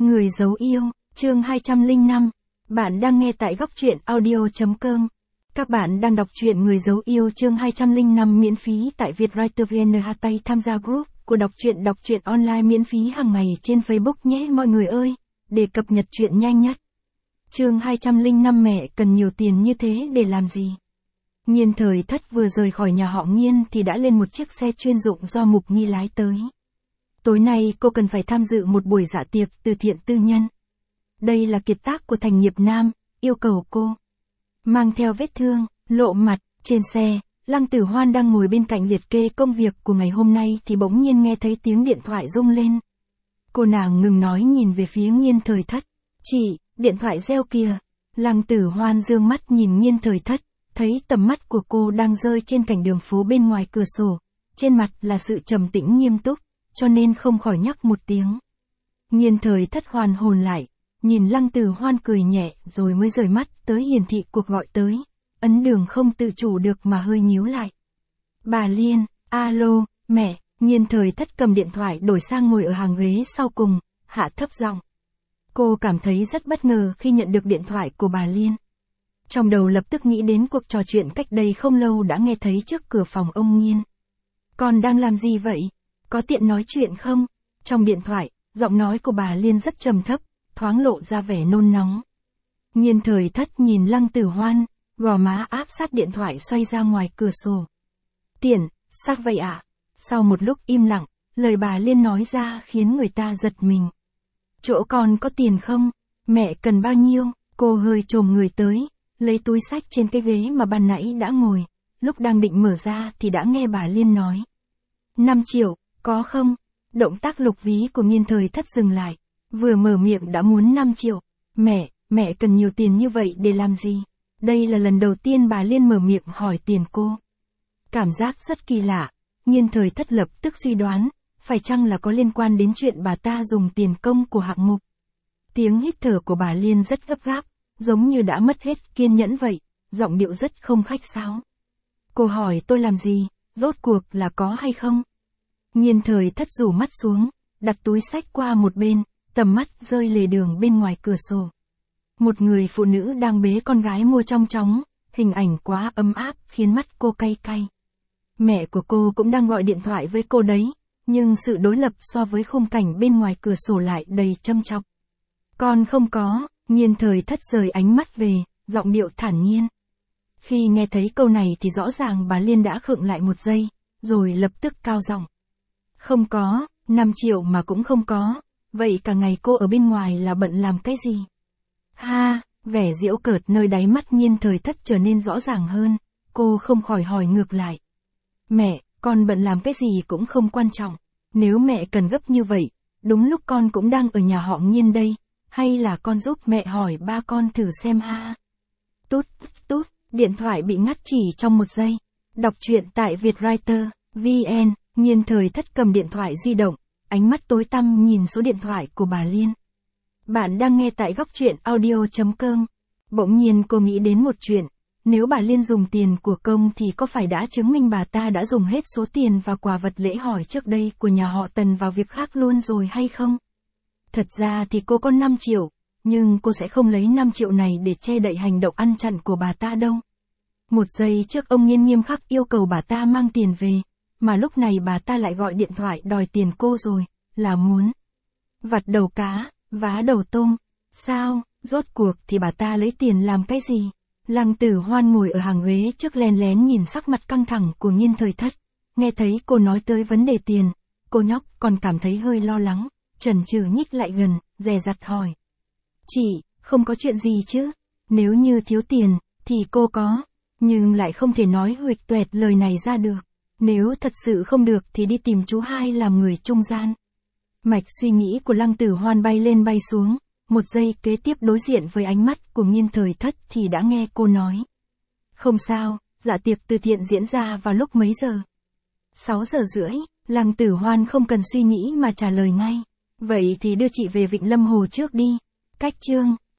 Người giấu yêu, chương 205. Bạn đang nghe tại góc truyện audio.com. Các bạn đang đọc truyện Người giấu yêu chương 205 miễn phí tại Vietwriter VN. Tham gia group của đọc truyện online miễn phí hàng ngày trên Facebook nhé mọi người ơi, để cập nhật truyện nhanh nhất. Chương 205 mẹ cần nhiều tiền như thế để làm gì? Nhiên Thời Thất vừa rời khỏi nhà họ Nhiên thì đã lên một chiếc xe chuyên dụng do Mục Nghi lái tới. Tối nay cô cần phải tham dự một buổi dạ tiệc từ thiện tư nhân. Đây là kiệt tác của Thành Nghiệp Nam, yêu cầu cô mang theo vết thương, lộ mặt. Trên xe, Lăng Tử Hoan đang ngồi bên cạnh liệt kê công việc của ngày hôm nay thì bỗng nhiên nghe thấy tiếng điện thoại rung lên. Cô nàng ngừng nói nhìn về phía Nhiên Thời Thất. Chị, điện thoại reo kìa. Lăng Tử Hoan dương mắt nhìn Nhiên Thời Thất, thấy tầm mắt của cô đang rơi trên cảnh đường phố bên ngoài cửa sổ. Trên mặt là sự trầm tĩnh nghiêm túc, cho nên không khỏi nhắc một tiếng. Nhiên Thời Thất hoàn hồn lại, nhìn Lăng Tử Hoan cười nhẹ rồi mới rời mắt tới hiển thị cuộc gọi tới. Ấn Đường không tự chủ được mà hơi nhíu lại. Bà Liên, alo, mẹ. Nhiên Thời Thất cầm điện thoại đổi sang ngồi ở hàng ghế sau cùng, hạ thấp giọng. Cô cảm thấy rất bất ngờ khi nhận được điện thoại của bà Liên. Trong đầu lập tức nghĩ đến cuộc trò chuyện cách đây không lâu đã nghe thấy trước cửa phòng ông Nhiên. Con đang làm gì vậy? Có tiện nói chuyện không? Trong điện thoại, giọng nói của bà Liên rất trầm thấp, thoáng lộ ra vẻ nôn nóng. Nhiên Thời Thất nhìn Lăng Tử Hoan, gò má áp sát điện thoại xoay ra ngoài cửa sổ. Tiền, sao vậy ạ? Sau một lúc im lặng, lời bà Liên nói ra khiến người ta giật mình. Chỗ con có tiền không? Mẹ cần bao nhiêu? Cô hơi chồm người tới, lấy túi xách trên cái ghế mà ban nãy đã ngồi. Lúc đang định mở ra thì đã nghe bà Liên nói. 5 triệu, có không? Động tác lục ví của Nhiên Thời Thất dừng lại. Vừa mở miệng đã muốn 5 triệu. Mẹ cần nhiều tiền như vậy để làm gì? Đây là lần đầu tiên bà Liên mở miệng hỏi tiền cô. Cảm giác rất kỳ lạ. Nhiên Thời Thất lập tức suy đoán, phải chăng là có liên quan đến chuyện bà ta dùng tiền công của hạng mục. Tiếng hít thở của bà Liên rất gấp gáp, giống như đã mất hết kiên nhẫn vậy, giọng điệu rất không khách sáo. Cô hỏi tôi làm gì, rốt cuộc là có hay không? Nhiên Thời Thất rủ mắt xuống, đặt túi xách qua một bên, tầm mắt rơi lề đường bên ngoài cửa sổ. Một người phụ nữ đang bế con gái mua trong chóng, hình ảnh quá ấm áp khiến mắt cô cay cay. Mẹ của cô cũng đang gọi điện thoại với cô đấy, nhưng sự đối lập so với khung cảnh bên ngoài cửa sổ lại đầy châm chọc. Con không có. Nhiên Thời Thất rời ánh mắt về, giọng điệu thản nhiên. Khi nghe thấy câu này thì rõ ràng bà Liên đã khựng lại một giây, rồi lập tức cao giọng. Không có, 5 triệu mà cũng không có, vậy cả ngày cô ở bên ngoài là bận làm cái gì? Ha, vẻ giễu cợt nơi đáy mắt Nhiên Thời Thất trở nên rõ ràng hơn, cô không khỏi hỏi ngược lại. Mẹ, con bận làm cái gì cũng không quan trọng, nếu mẹ cần gấp như vậy, đúng lúc con cũng đang ở nhà họ Nhiên đây. Hay là con giúp mẹ hỏi ba con thử xem ha. Tút, điện thoại bị ngắt chỉ trong một giây. Đọc truyện tại Vietwriter, VN. Nhiên Thời Thất cầm điện thoại di động, ánh mắt tối tăm nhìn số điện thoại của bà Liên. Bạn đang nghe tại góc truyện audio.com. Bỗng nhiên cô nghĩ đến một chuyện. Nếu bà Liên dùng tiền của công thì có phải đã chứng minh bà ta đã dùng hết số tiền và quà vật lễ hỏi trước đây của nhà họ Tần vào việc khác luôn rồi hay không? Thật ra thì cô có 5 triệu, nhưng cô sẽ không lấy 5 triệu này để che đậy hành động ăn chặn của bà ta đâu. Một giây trước ông Nhiên nghiêm khắc yêu cầu bà ta mang tiền về, mà lúc này bà ta lại gọi điện thoại đòi tiền cô rồi, là muốn vặt đầu cá, vá đầu tôm. Sao, rốt cuộc thì bà ta lấy tiền làm cái gì? Lăng Tử Hoan ngồi ở hàng ghế trước lén lén nhìn sắc mặt căng thẳng của Nhiên Thời Thất. Nghe thấy cô nói tới vấn đề tiền, cô nhóc còn cảm thấy hơi lo lắng. Chần chừ nhích lại gần, dè dặt hỏi. Chị, không có chuyện gì chứ? Nếu như thiếu tiền, thì cô có. Nhưng lại không thể nói huỵch toẹt lời này ra được. Nếu thật sự không được thì đi tìm chú hai làm người trung gian. Mạch suy nghĩ của Lăng Tử Hoan bay lên bay xuống. Một giây kế tiếp đối diện với ánh mắt của Nhiên Thời Thất thì đã nghe cô nói. Không sao, dạ tiệc từ thiện diễn ra vào lúc mấy giờ? 6 giờ rưỡi. Lăng Tử Hoan không cần suy nghĩ mà trả lời ngay. Vậy thì đưa chị về Vịnh Lâm Hồ trước đi. Cách chương